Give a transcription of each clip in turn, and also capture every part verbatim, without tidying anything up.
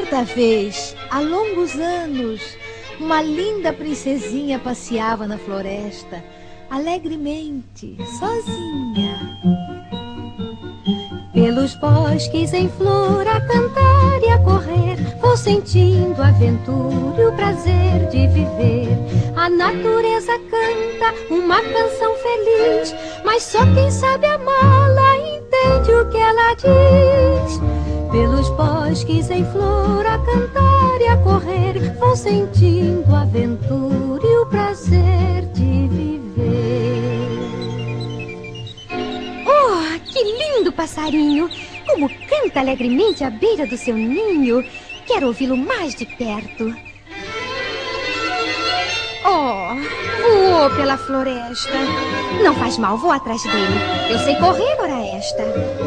Certa vez, há longos anos, uma linda princesinha passeava na floresta, alegremente, sozinha. Pelos bosques em flor, a cantar e a correr, vou sentindo a aventura e o prazer de viver. A natureza canta uma canção feliz, mas só quem sabe amá-la entende o que ela diz. Pelos bosques em flor, a cantar e a correr, vou sentindo a aventura e o prazer de viver. Oh, que lindo passarinho! Como canta alegremente à beira do seu ninho. Quero ouvi-lo mais de perto. Oh, voou pela floresta. Não faz mal, vou atrás dele. Eu sei correr, ora esta.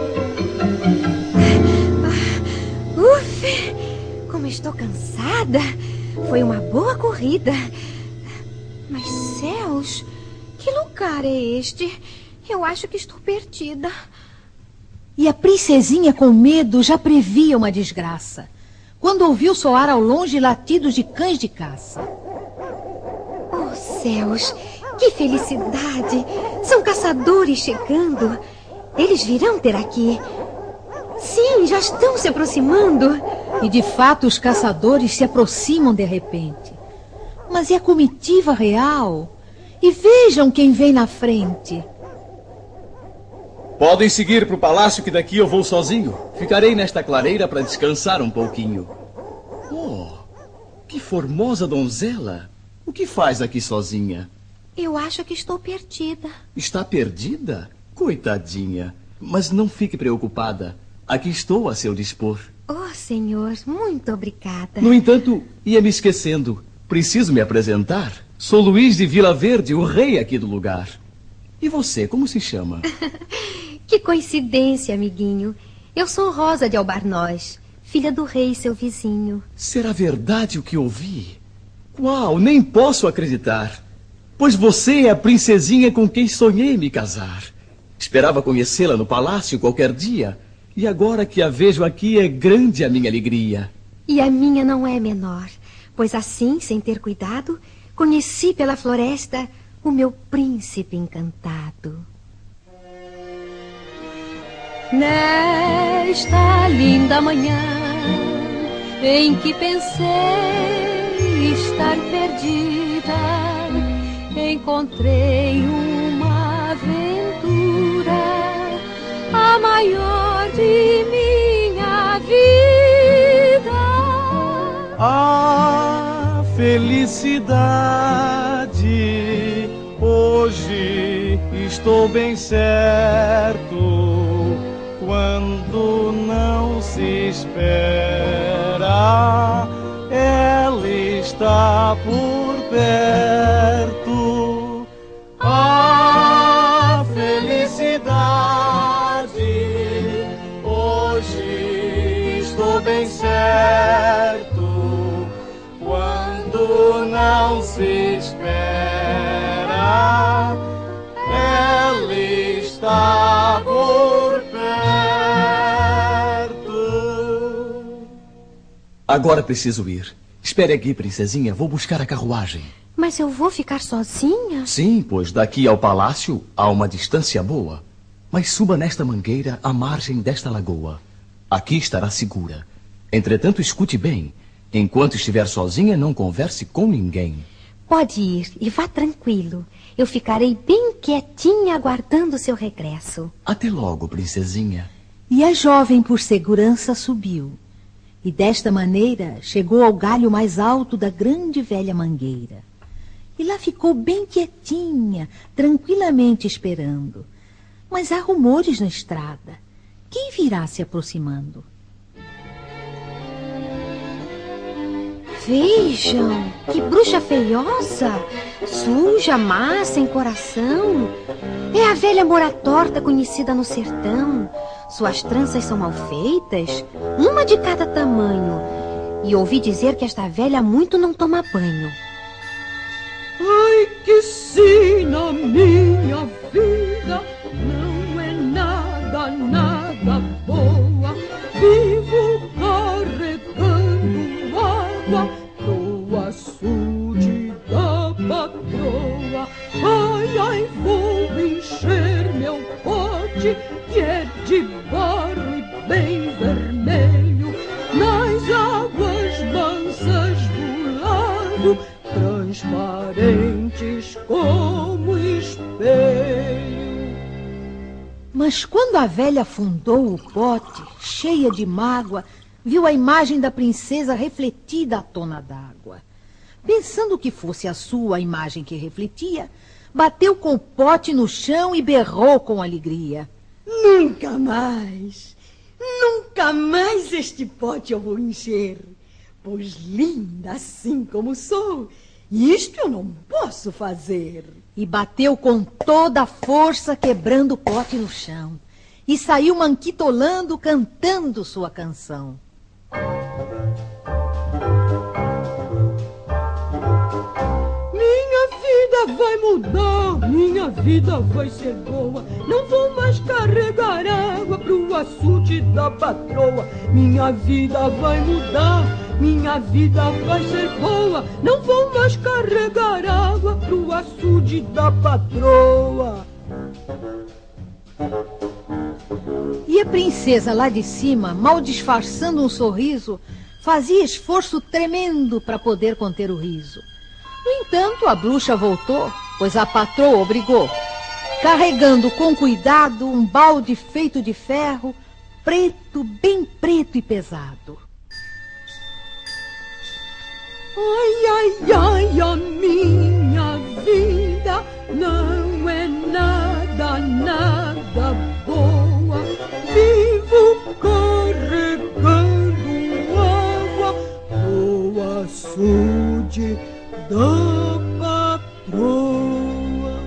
Uf, como estou cansada. Foi uma boa corrida. Mas céus, que lugar é este? Eu acho que estou perdida. E a princesinha, com medo, já previa uma desgraça, quando ouviu soar ao longe latidos de cães de caça. Oh, céus, que felicidade! São caçadores chegando. Eles virão ter aqui. Sim, já estão se aproximando. E de fato os caçadores se aproximam de repente. Mas é a comitiva real. E vejam quem vem na frente. Podem seguir para o palácio que daqui eu vou sozinho. Ficarei nesta clareira para descansar um pouquinho. Oh, que formosa donzela. O que faz aqui sozinha? Eu acho que estou perdida. Está perdida? Coitadinha. Mas não fique preocupada. Aqui estou a seu dispor. Oh, senhor, muito obrigada. No entanto, ia me esquecendo. Preciso me apresentar. Sou Luís de Vila Verde, o rei aqui do lugar. E você, como se chama? Que coincidência, amiguinho. Eu sou Rosa de Albarnós, filha do rei, seu vizinho. Será verdade o que ouvi? Uau, nem posso acreditar. Pois você é a princesinha com quem sonhei me casar. Esperava conhecê-la no palácio qualquer dia. E agora que a vejo aqui é grande a minha alegria. E a minha não é menor, pois assim, sem ter cuidado, conheci pela floresta o meu príncipe encantado. Nesta linda manhã em que pensei estar perdida, encontrei uma aventura, a maior de minha vida. A felicidade, hoje estou bem certo. Quando não se espera, ela está por perto. A felicidade, hoje estou bem certo. Quando não se espera, ela está por perto. Agora preciso ir. Espere aqui, princesinha. Vou buscar a carruagem. Mas eu vou ficar sozinha? Sim, pois daqui ao palácio há uma distância boa. Mas suba nesta mangueira à margem desta lagoa. Aqui estará segura. Entretanto, escute bem. Enquanto estiver sozinha, não converse com ninguém. Pode ir e vá tranquilo. Eu ficarei bem quietinha aguardando seu regresso. Até logo, princesinha. E a jovem, por segurança, subiu. E desta maneira chegou ao galho mais alto da grande velha mangueira. E lá ficou bem quietinha, tranquilamente esperando. Mas há rumores na estrada. Quem virá se aproximando? Vejam, que bruxa feiosa, suja, má, sem coração. É a velha Moura Torta conhecida no sertão. Suas tranças são mal feitas, uma de cada tamanho. E ouvi dizer que esta velha muito não toma banho. Ai, que sim, na minha vida não é nada, nada boa. Vivo carregando vou encher meu pote, que é de barro e bem vermelho, nas águas mansas do lago, transparentes como espelho. Mas quando a velha afundou o pote, cheia de mágoa, viu a imagem da princesa refletida à tona d'água. Pensando que fosse a sua imagem que refletia, bateu com o pote no chão e berrou com alegria. Nunca mais, nunca mais este pote eu vou encher, pois linda assim como sou, isto eu não posso fazer. E bateu com toda a força, quebrando o pote no chão. E saiu manquitolando, cantando sua canção. Minha vida vai mudar, minha vida vai ser boa. Não vou mais carregar água pro açude da patroa. Minha vida vai mudar, minha vida vai ser boa. Não vou mais carregar água pro açude da patroa. E a princesa lá de cima, mal disfarçando um sorriso, fazia esforço tremendo para poder conter o riso. No entanto, a bruxa voltou, pois a patroa obrigou, carregando com cuidado um balde feito de ferro, preto, bem preto e pesado. Ai, ai, ai, a minha vida não é nada, nada boa. Vivo carregando água do açude da patroa.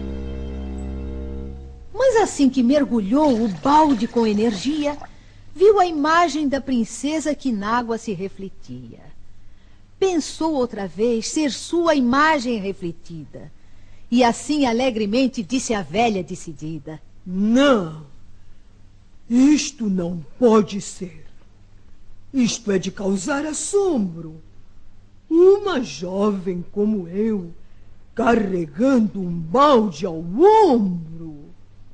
Mas assim que mergulhou o balde com energia, viu a imagem da princesa que na água se refletia. Pensou outra vez ser sua imagem refletida. E assim alegremente disse a velha decidida: Não, isto não pode ser. Isto é de causar assombro. Uma jovem como eu, carregando um balde ao ombro.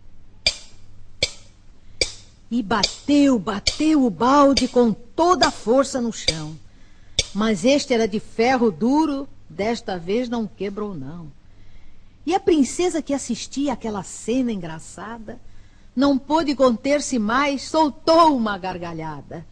E bateu, bateu o balde com toda a força no chão. Mas este era de ferro duro, desta vez não quebrou não. E a princesa que assistia àquela cena engraçada não pôde conter-se mais, soltou uma gargalhada.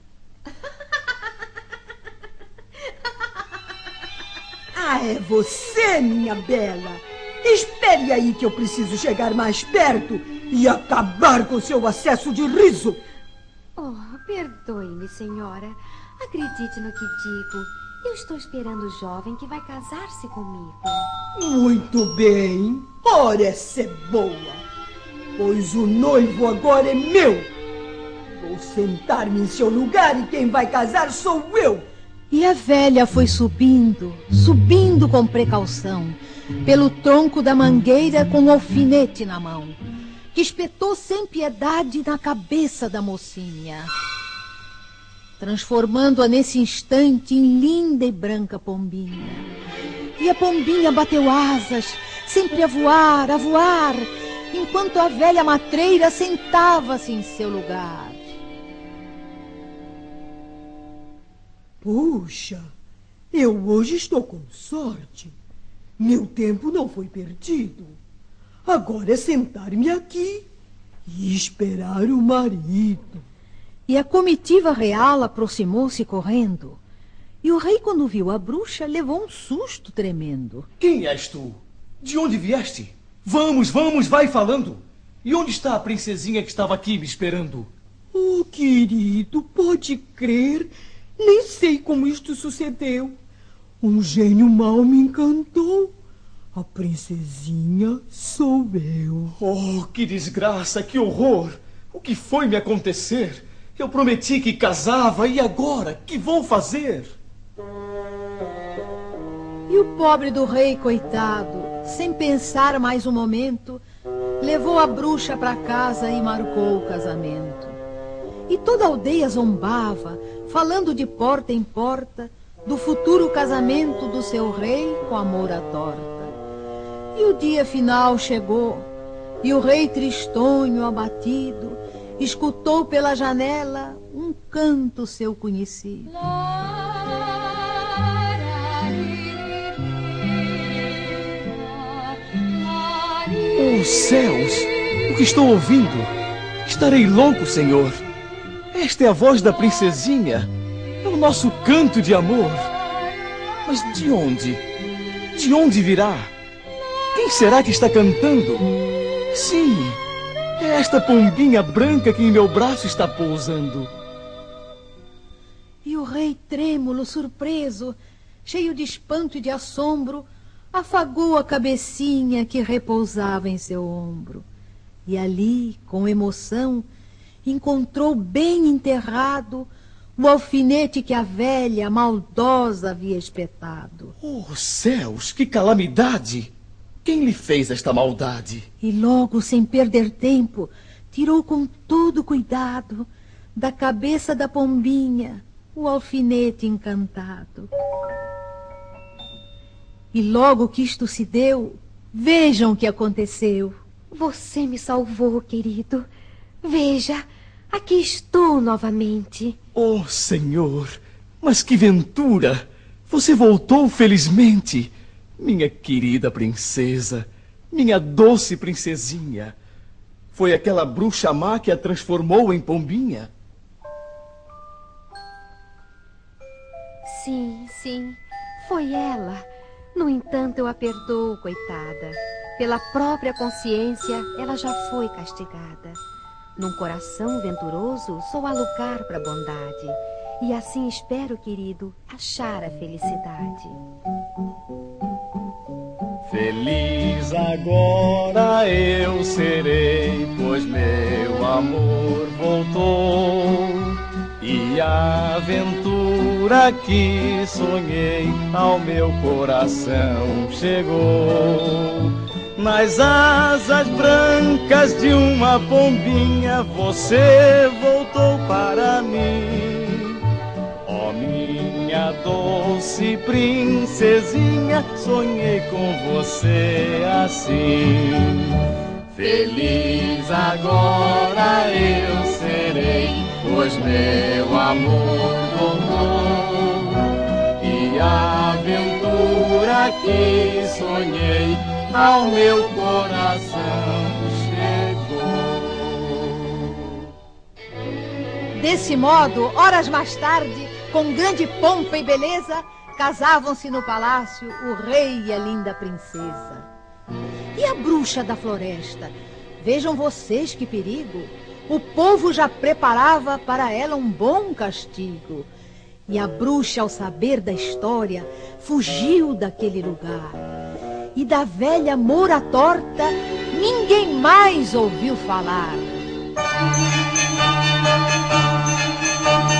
Ah, é você, minha bela? Espere aí que eu preciso chegar mais perto e acabar com seu acesso de riso. Oh, perdoe-me, senhora. Acredite no que digo. Eu estou esperando o jovem que vai casar-se comigo. Muito bem. Ora, essa é boa. Pois o noivo agora é meu. Vou sentar-me em seu lugar e quem vai casar sou eu. E a velha foi subindo, subindo com precaução, pelo tronco da mangueira com um alfinete na mão, que espetou sem piedade na cabeça da mocinha, transformando-a nesse instante em linda e branca pombinha. E a pombinha bateu asas, sempre a voar, a voar, enquanto a velha matreira sentava-se em seu lugar. Puxa, eu hoje estou com sorte. Meu tempo não foi perdido. Agora é sentar-me aqui e esperar o marido. E a comitiva real aproximou-se correndo. E o rei, quando viu a bruxa, levou um susto tremendo. Quem és tu? De onde vieste? Vamos, vamos, vai falando. E onde está a princesinha que estava aqui me esperando? Oh, querido, pode crer, nem sei como isto sucedeu. Um gênio mau me encantou. A princesinha sou eu. Oh, que desgraça, que horror! O que foi me acontecer? Eu prometi que casava e agora, que vou fazer? E o pobre do rei, coitado, sem pensar mais um momento, levou a bruxa para casa e marcou o casamento. E toda a aldeia zombava, falando de porta em porta, do futuro casamento do seu rei com a moura torta. E o dia final chegou, e o rei tristonho, abatido, escutou pela janela um canto seu conhecido. Oh, céus! O que estou ouvindo? Estarei louco, senhor. Esta é a voz da princesinha. É o nosso canto de amor. Mas de onde? De onde virá? Quem será que está cantando? Sim, é esta pombinha branca que em meu braço está pousando. E o rei, trêmulo, surpreso, cheio de espanto e de assombro, afagou a cabecinha que repousava em seu ombro. E ali, com emoção, encontrou bem enterrado o alfinete que a velha, maldosa, havia espetado. Oh, céus, que calamidade! Quem lhe fez esta maldade? E logo, sem perder tempo, tirou com todo cuidado da cabeça da pombinha o alfinete encantado. E logo que isto se deu, vejam o que aconteceu. Você me salvou, querido. Veja, aqui estou novamente. Oh, senhor, mas que ventura! Você voltou felizmente. Minha querida princesa, minha doce princesinha. Foi aquela bruxa má que a transformou em pombinha? Sim, sim, foi ela. No entanto, eu a perdoo, coitada. Pela própria consciência, ela já foi castigada. Num coração venturoso, sou há lugar para a bondade. E assim espero, querido, achar a felicidade. Feliz agora eu serei, pois meu amor voltou. E a aventura que sonhei ao meu coração chegou. Nas asas brancas de uma pombinha você voltou para mim. Ó minha doce princesinha, sonhei com você assim. Feliz agora eu serei, pois meu amor voltou. E a aventura que sonhei ao meu coração chegou. Desse modo, horas mais tarde, com grande pompa e beleza, casavam-se no palácio o rei e a linda princesa. E a bruxa da floresta? Vejam vocês que perigo! O povo já preparava para ela um bom castigo. E a bruxa, ao saber da história, fugiu daquele lugar. E da velha moura torta, ninguém mais ouviu falar.